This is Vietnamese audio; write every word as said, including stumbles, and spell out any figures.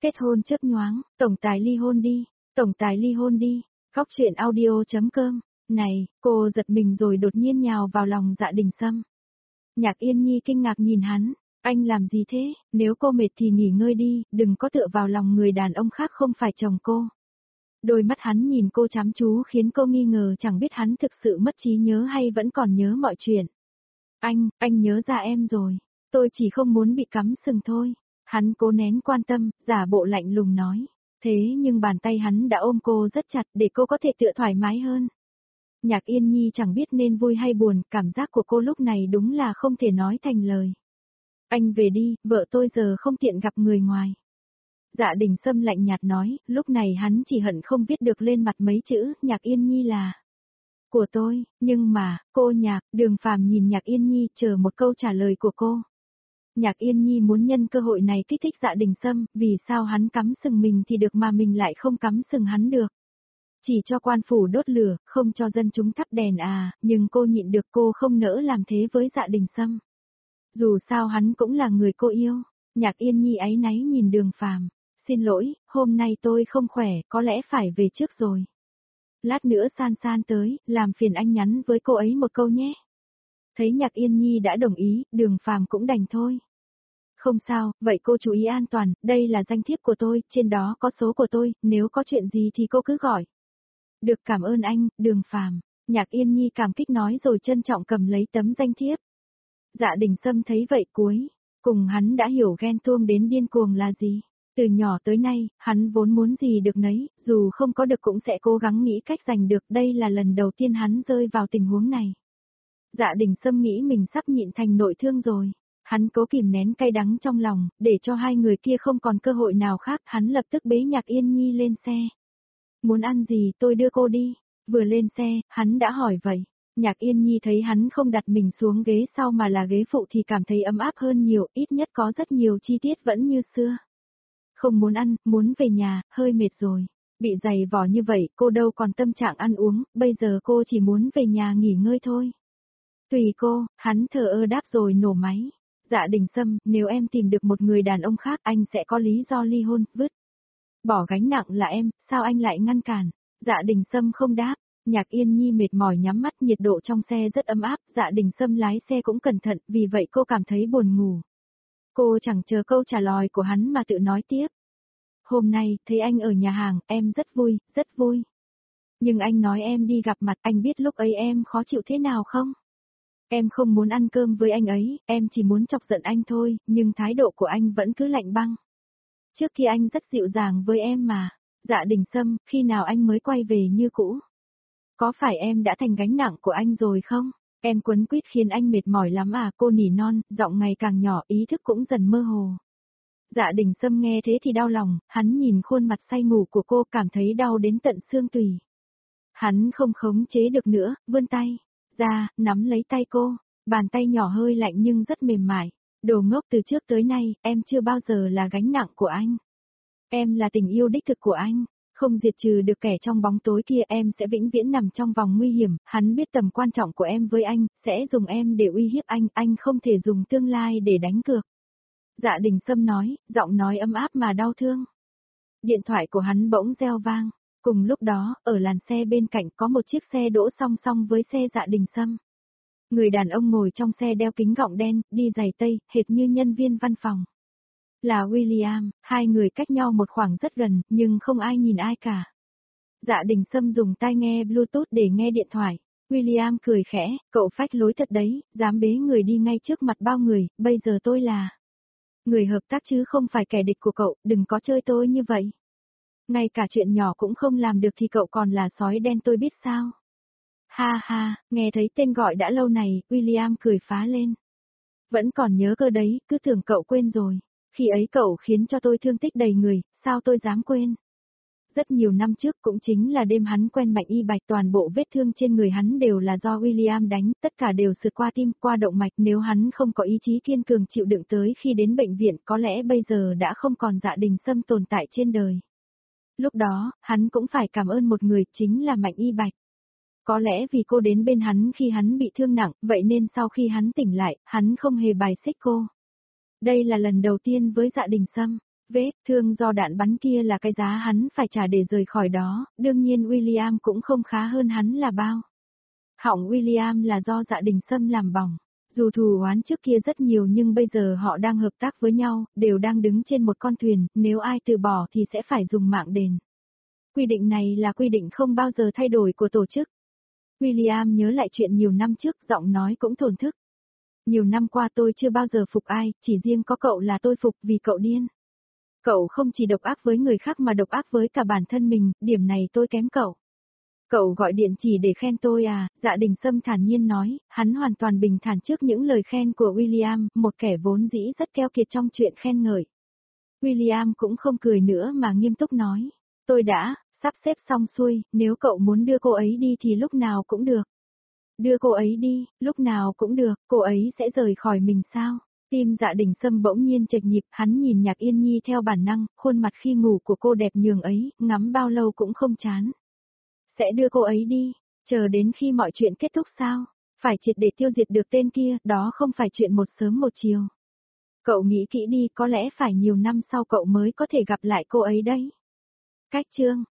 Kết hôn chớp nhoáng, tổng tài ly hôn đi, tổng tài ly hôn đi, góc chuyện audio.com, này, cô giật mình rồi đột nhiên nhào vào lòng Dạ Đình Sâm. Nhạc Yên Nhi kinh ngạc nhìn hắn, anh làm gì thế, nếu cô mệt thì nghỉ ngơi đi, đừng có tựa vào lòng người đàn ông khác không phải chồng cô. Đôi mắt hắn nhìn cô chăm chú khiến cô nghi ngờ chẳng biết hắn thực sự mất trí nhớ hay vẫn còn nhớ mọi chuyện. Anh, anh nhớ ra em rồi, tôi chỉ không muốn bị cắm sừng thôi. Hắn cố nén quan tâm, giả bộ lạnh lùng nói. Thế nhưng bàn tay hắn đã ôm cô rất chặt để cô có thể tựa thoải mái hơn. Nhạc Yên Nhi chẳng biết nên vui hay buồn, cảm giác của cô lúc này đúng là không thể nói thành lời. Anh về đi, vợ tôi giờ không tiện gặp người ngoài. Dạ Đình Sâm lạnh nhạt nói, lúc này hắn chỉ hận không viết được lên mặt mấy chữ, Nhạc Yên Nhi là của tôi, nhưng mà, cô Nhạc, Đường Phàm nhìn Nhạc Yên Nhi chờ một câu trả lời của cô. Nhạc Yên Nhi muốn nhân cơ hội này kích thích Dạ Đình Sâm, vì sao hắn cắm sừng mình thì được mà mình lại không cắm sừng hắn được. Chỉ cho quan phủ đốt lửa, không cho dân chúng thắp đèn à, nhưng cô nhịn được, cô không nỡ làm thế với Dạ Đình Sâm. Dù sao hắn cũng là người cô yêu. Nhạc Yên Nhi áy náy nhìn Đường Phàm, xin lỗi, hôm nay tôi không khỏe, có lẽ phải về trước rồi. Lát nữa San San tới, làm phiền anh nhắn với cô ấy một câu nhé. Thấy Nhạc Yên Nhi đã đồng ý, Đường Phàm cũng đành thôi. Không sao, vậy cô chú ý an toàn, đây là danh thiếp của tôi, trên đó có số của tôi, nếu có chuyện gì thì cô cứ gọi. Được, cảm ơn anh, Đường Phàm. Nhạc Yên Nhi cảm kích nói rồi trân trọng cầm lấy tấm danh thiếp. Dạ Đình Sâm thấy vậy cuối, cùng hắn đã hiểu ghen tuông đến điên cuồng là gì. Từ nhỏ tới nay, hắn vốn muốn gì được nấy, dù không có được cũng sẽ cố gắng nghĩ cách giành được, đây là lần đầu tiên hắn rơi vào tình huống này. Dạ Đình Sâm nghĩ mình sắp nhịn thành nội thương rồi. Hắn cố kìm nén cay đắng trong lòng, để cho hai người kia không còn cơ hội nào khác, hắn lập tức bế Nhạc Yên Nhi lên xe. Muốn ăn gì tôi đưa cô đi. Vừa lên xe, hắn đã hỏi vậy. Nhạc Yên Nhi thấy hắn không đặt mình xuống ghế sau mà là ghế phụ thì cảm thấy ấm áp hơn nhiều, ít nhất có rất nhiều chi tiết vẫn như xưa. Không muốn ăn, muốn về nhà, hơi mệt rồi. Bị dày vò như vậy, cô đâu còn tâm trạng ăn uống, bây giờ cô chỉ muốn về nhà nghỉ ngơi thôi. Tùy cô, hắn thờ ơ đáp rồi nổ máy. Dạ Đình Sâm, nếu em tìm được một người đàn ông khác anh sẽ có lý do ly hôn, vứt. Bỏ gánh nặng là em, sao anh lại ngăn cản? Dạ Đình Sâm không đáp. Nhạc Yên Nhi mệt mỏi nhắm mắt, nhiệt độ trong xe rất ấm áp, Dạ Đình Sâm lái xe cũng cẩn thận, vì vậy cô cảm thấy buồn ngủ. Cô chẳng chờ câu trả lời của hắn mà tự nói tiếp. Hôm nay, thấy anh ở nhà hàng, em rất vui, rất vui. Nhưng anh nói em đi gặp mặt, anh biết lúc ấy em khó chịu thế nào không? Em không muốn ăn cơm với anh ấy, em chỉ muốn chọc giận anh thôi, nhưng thái độ của anh vẫn cứ lạnh băng. Trước khi anh rất dịu dàng với em mà. Dạ Đình Sâm, khi nào anh mới quay về như cũ? Có phải em đã thành gánh nặng của anh rồi không? Em quấn quýt khiến anh mệt mỏi lắm à? Cô nỉ non, giọng ngày càng nhỏ, ý thức cũng dần mơ hồ. Dạ Đình Sâm nghe thế thì đau lòng, hắn nhìn khuôn mặt say ngủ của cô cảm thấy đau đến tận xương tủy. Hắn không khống chế được nữa, vươn tay ra, nắm lấy tay cô, bàn tay nhỏ hơi lạnh nhưng rất mềm mại. Đồ ngốc, từ trước tới nay, em chưa bao giờ là gánh nặng của anh. Em là tình yêu đích thực của anh, không diệt trừ được kẻ trong bóng tối kia, em sẽ vĩnh viễn nằm trong vòng nguy hiểm, hắn biết tầm quan trọng của em với anh, sẽ dùng em để uy hiếp anh, anh không thể dùng tương lai để đánh cược. Dạ Đình Sâm nói, giọng nói ấm áp mà đau thương. Điện thoại của hắn bỗng reo vang. Cùng lúc đó, ở làn xe bên cạnh có một chiếc xe đỗ song song với xe Dạ Đình Sâm. Người đàn ông ngồi trong xe đeo kính gọng đen, đi giày tây, hệt như nhân viên văn phòng. Là William, hai người cách nhau một khoảng rất gần, nhưng không ai nhìn ai cả. Dạ Đình Sâm dùng tai nghe Bluetooth để nghe điện thoại. William cười khẽ, cậu phách lối thật đấy, dám bế người đi ngay trước mặt bao người, bây giờ tôi là người hợp tác chứ không phải kẻ địch của cậu, đừng có chơi tôi như vậy. Ngay cả chuyện nhỏ cũng không làm được thì cậu còn là sói đen tôi biết sao. Ha ha, nghe thấy tên gọi đã lâu này, William cười phá lên. Vẫn còn nhớ cơ đấy, cứ tưởng cậu quên rồi. Khi ấy cậu khiến cho tôi thương tích đầy người, sao tôi dám quên. Rất nhiều năm trước cũng chính là đêm hắn quen Mạnh Y Bạch, toàn bộ vết thương trên người hắn đều là do William đánh, tất cả đều sượt qua tim, qua động mạch, nếu hắn không có ý chí kiên cường chịu đựng tới khi đến bệnh viện, có lẽ bây giờ đã không còn Dạ Đình Sâm tồn tại trên đời. Lúc đó, hắn cũng phải cảm ơn một người, chính là Mạnh Y Bạch. Có lẽ vì cô đến bên hắn khi hắn bị thương nặng, vậy nên sau khi hắn tỉnh lại, hắn không hề bài xích cô. Đây là lần đầu tiên với Dạ Đình Sâm. Vết thương do đạn bắn kia là cái giá hắn phải trả để rời khỏi đó, đương nhiên William cũng không khá hơn hắn là bao. Họng William là do Dạ Đình Sâm làm bỏng. Dù thù oán trước kia rất nhiều nhưng bây giờ họ đang hợp tác với nhau, đều đang đứng trên một con thuyền, nếu ai từ bỏ thì sẽ phải dùng mạng đền. Quy định này là quy định không bao giờ thay đổi của tổ chức. William nhớ lại chuyện nhiều năm trước, giọng nói cũng thổn thức. Nhiều năm qua tôi chưa bao giờ phục ai, chỉ riêng có cậu là tôi phục vì cậu điên. Cậu không chỉ độc ác với người khác mà độc ác với cả bản thân mình, điểm này tôi kém cậu. Cậu gọi điện chỉ để khen tôi à, Dạ Đình Sâm thản nhiên nói, hắn hoàn toàn bình thản trước những lời khen của William, một kẻ vốn dĩ rất keo kiệt trong chuyện khen ngợi. William cũng không cười nữa mà nghiêm túc nói, tôi đã, sắp xếp xong xuôi, nếu cậu muốn đưa cô ấy đi thì lúc nào cũng được. Đưa cô ấy đi, lúc nào cũng được, cô ấy sẽ rời khỏi mình sao? Tim Dạ Đình Sâm bỗng nhiên chệch nhịp, hắn nhìn Nhạc Yên Nhi theo bản năng, khuôn mặt khi ngủ của cô đẹp nhường ấy, ngắm bao lâu cũng không chán. Sẽ đưa cô ấy đi, chờ đến khi mọi chuyện kết thúc sao? Phải triệt để tiêu diệt được tên kia, đó không phải chuyện một sớm một chiều. Cậu nghĩ kỹ đi, có lẽ phải nhiều năm sau cậu mới có thể gặp lại cô ấy đấy. Cách chương